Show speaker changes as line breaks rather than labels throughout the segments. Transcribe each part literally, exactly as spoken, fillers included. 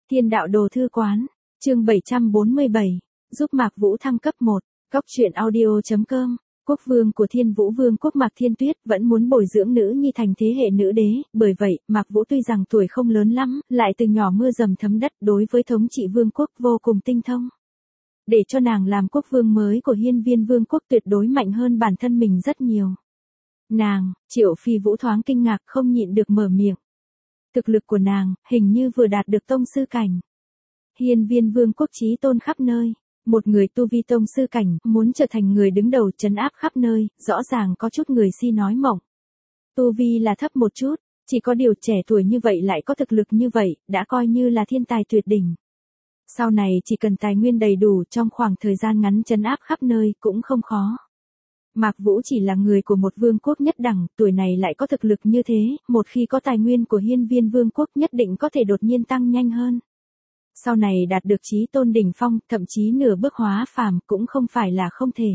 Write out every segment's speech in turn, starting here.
Thiên đạo đồ thư quán, chương bảy trăm bốn mươi bảy, giúp Mạc Vũ thăng cấp một, góc truyện audio chấm com. Quốc vương của Thiên Vũ Vương quốc Mạc Thiên Tuyết vẫn muốn bồi dưỡng nữ nhi thành thế hệ nữ đế, bởi vậy, Mạc Vũ tuy rằng tuổi không lớn lắm, lại từ nhỏ mưa dầm thấm đất đối với thống trị vương quốc vô cùng tinh thông. Để cho nàng làm quốc vương mới của Hiên Viên Vương quốc tuyệt đối mạnh hơn bản thân mình rất nhiều. Nàng, Triệu Phi Vũ thoáng kinh ngạc không nhịn được mở miệng. Thực lực của nàng, hình như vừa đạt được tông sư cảnh. Hiên Viên Vương quốc chí tôn khắp nơi. Một người tu vi tông sư cảnh, muốn trở thành người đứng đầu trấn áp khắp nơi, rõ ràng có chút người si nói mộng. Tu vi là thấp một chút, chỉ có điều trẻ tuổi như vậy lại có thực lực như vậy, đã coi như là thiên tài tuyệt đỉnh. Sau này chỉ cần tài nguyên đầy đủ trong khoảng thời gian ngắn trấn áp khắp nơi cũng không khó. Mạc Vũ chỉ là người của một vương quốc nhất đẳng, tuổi này lại có thực lực như thế, một khi có tài nguyên của Hiên Viên Vương quốc nhất định có thể đột nhiên tăng nhanh hơn. Sau này đạt được chí tôn đỉnh phong, thậm chí nửa bước hóa phàm cũng không phải là không thể.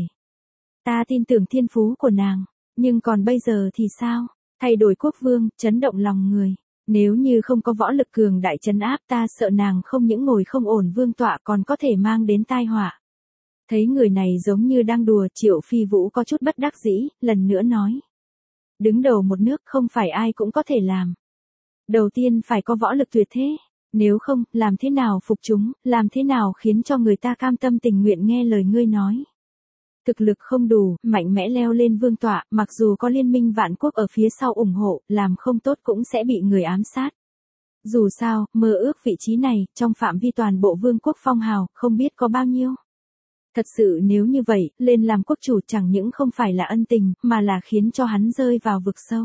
Ta tin tưởng thiên phú của nàng, nhưng còn bây giờ thì sao? Thay đổi quốc vương, chấn động lòng người. Nếu như không có võ lực cường đại trấn áp ta sợ nàng không những ngồi không ổn vương tọa còn có thể mang đến tai họa. Thấy người này giống như đang đùa, Triệu Phi Vũ có chút bất đắc dĩ, lần nữa nói. Đứng đầu một nước không phải ai cũng có thể làm. Đầu tiên phải có võ lực tuyệt thế. Nếu không, làm thế nào phục chúng, làm thế nào khiến cho người ta cam tâm tình nguyện nghe lời ngươi nói. Thực lực không đủ, mạnh mẽ leo lên vương tọa, mặc dù có liên minh vạn quốc ở phía sau ủng hộ, làm không tốt cũng sẽ bị người ám sát. Dù sao, mơ ước vị trí này, trong phạm vi toàn bộ vương quốc phong hào, không biết có bao nhiêu. Thật sự nếu như vậy, lên làm quốc chủ chẳng những không phải là ân tình, mà là khiến cho hắn rơi vào vực sâu.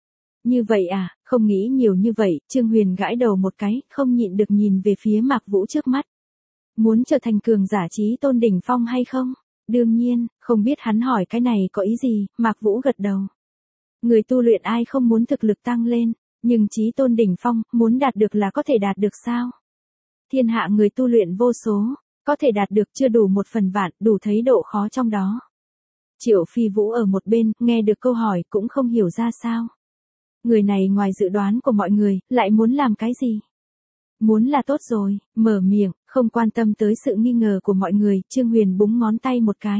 Như vậy à, không nghĩ nhiều như vậy, Trương Huyền gãi đầu một cái, không nhịn được nhìn về phía Mạc Vũ trước mắt. Muốn trở thành cường giả chí tôn đỉnh phong hay không? Đương nhiên, không biết hắn hỏi cái này có ý gì, Mạc Vũ gật đầu. Người tu luyện ai không muốn thực lực tăng lên, nhưng chí tôn đỉnh phong, muốn đạt được là có thể đạt được sao? Thiên hạ người tu luyện vô số, có thể đạt được chưa đủ một phần vạn, đủ thấy độ khó trong đó. Triệu Phi Vũ ở một bên, nghe được câu hỏi cũng không hiểu ra sao. Người này ngoài dự đoán của mọi người, lại muốn làm cái gì? Muốn là tốt rồi, mở miệng, không quan tâm tới sự nghi ngờ của mọi người, Trương Huyền búng ngón tay một cái.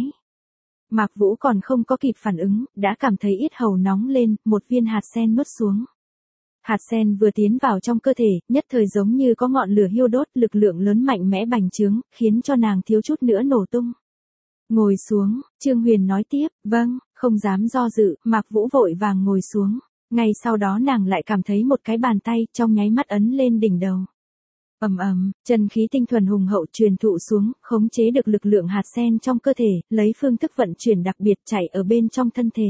Mạc Vũ còn không có kịp phản ứng, đã cảm thấy yết hầu nóng lên, một viên hạt sen nuốt xuống. Hạt sen vừa tiến vào trong cơ thể, nhất thời giống như có ngọn lửa hiu đốt, lực lượng lớn mạnh mẽ bành trướng, khiến cho nàng thiếu chút nữa nổ tung. Ngồi xuống, Trương Huyền nói tiếp, vâng, không dám do dự, Mạc Vũ vội vàng ngồi xuống. Ngay sau đó nàng lại cảm thấy một cái bàn tay trong nháy mắt ấn lên đỉnh đầu. Ầm ầm, chân khí tinh thuần hùng hậu truyền thụ xuống, khống chế được lực lượng hạt sen trong cơ thể, lấy phương thức vận chuyển đặc biệt chạy ở bên trong thân thể.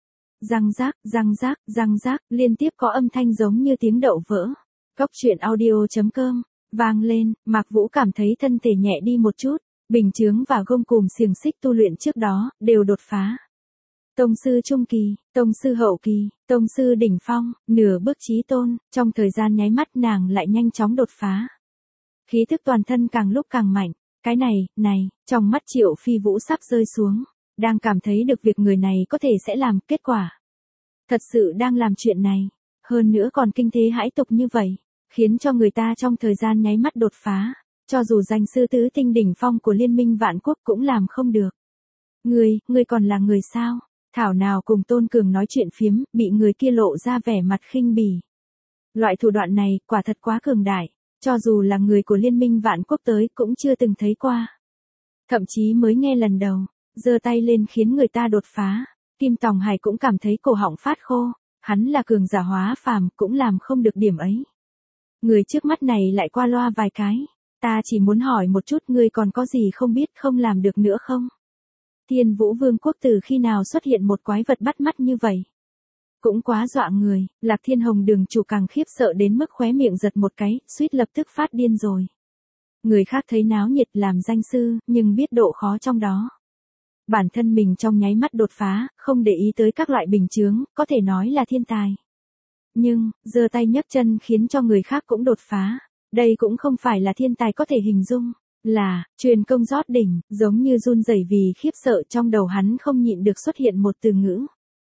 Răng rác, răng rác, răng rác, liên tiếp có âm thanh giống như tiếng đậu vỡ. Góc truyện audio chấm com, vang lên, Mạc Vũ cảm thấy thân thể nhẹ đi một chút, bình chướng và gông cùm xiềng xích tu luyện trước đó, đều đột phá. Tông sư trung kỳ, tông sư hậu kỳ, tông sư đỉnh phong, nửa bước chí tôn, trong thời gian nháy mắt nàng lại nhanh chóng đột phá. Khí thức toàn thân càng lúc càng mạnh, cái này, này, trong mắt Triệu Phi Vũ sắp rơi xuống, đang cảm thấy được việc người này có thể sẽ làm, kết quả. Thật sự đang làm chuyện này, hơn nữa còn kinh thế hãi tục như vậy, khiến cho người ta trong thời gian nháy mắt đột phá, cho dù danh sư tứ tinh đỉnh phong của liên minh vạn quốc cũng làm không được. Ngươi, ngươi còn là người sao? Thảo nào cùng Tôn Cường nói chuyện phiếm, bị người kia lộ ra vẻ mặt khinh bỉ. Loại thủ đoạn này, quả thật quá cường đại, cho dù là người của liên minh vạn quốc tới cũng chưa từng thấy qua. Thậm chí mới nghe lần đầu, giơ tay lên khiến người ta đột phá, Kim Tòng Hải cũng cảm thấy cổ họng phát khô, hắn là cường giả hóa phàm cũng làm không được điểm ấy. Người trước mắt này lại qua loa vài cái, ta chỉ muốn hỏi một chút ngươi còn có gì không biết không làm được nữa không? Thiên Vũ Vương quốc từ khi nào xuất hiện một quái vật bắt mắt như vậy? Cũng quá dọa người, Lạc Thiên Hồng đường chủ càng khiếp sợ đến mức khóe miệng giật một cái, suýt lập tức phát điên rồi. Người khác thấy náo nhiệt làm danh sư, nhưng biết độ khó trong đó. Bản thân mình trong nháy mắt đột phá, không để ý tới các loại bình chướng, có thể nói là thiên tài. Nhưng, giơ tay nhấc chân khiến cho người khác cũng đột phá. Đây cũng không phải là thiên tài có thể hình dung. Là, truyền công rót đỉnh, giống như run rẩy vì khiếp sợ trong đầu hắn không nhịn được xuất hiện một từ ngữ.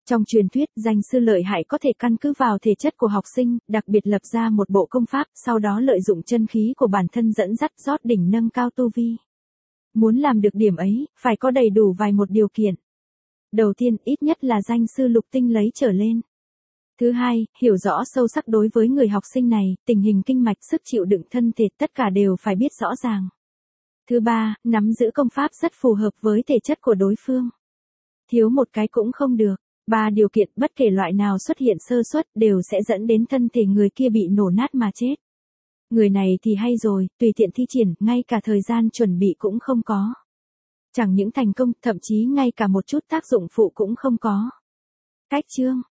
Trong truyền thuyết, danh sư lợi hại có thể căn cứ vào thể chất của học sinh, đặc biệt lập ra một bộ công pháp, sau đó lợi dụng chân khí của bản thân dẫn dắt rót đỉnh nâng cao tu vi. Muốn làm được điểm ấy, phải có đầy đủ vài một điều kiện. Đầu tiên, ít nhất là danh sư lục tinh lấy trở lên. Thứ hai, hiểu rõ sâu sắc đối với người học sinh này, tình hình kinh mạch, sức chịu đựng thân thể, tất cả đều phải biết rõ ràng. Thứ ba, nắm giữ công pháp rất phù hợp với thể chất của đối phương. Thiếu một cái cũng không được. Ba điều kiện bất kể loại nào xuất hiện sơ suất đều sẽ dẫn đến thân thể người kia bị nổ nát mà chết. Người này thì hay rồi, tùy tiện thi triển, ngay cả thời gian chuẩn bị cũng không có. Chẳng những thành công, thậm chí ngay cả một chút tác dụng phụ cũng không có. Cách chương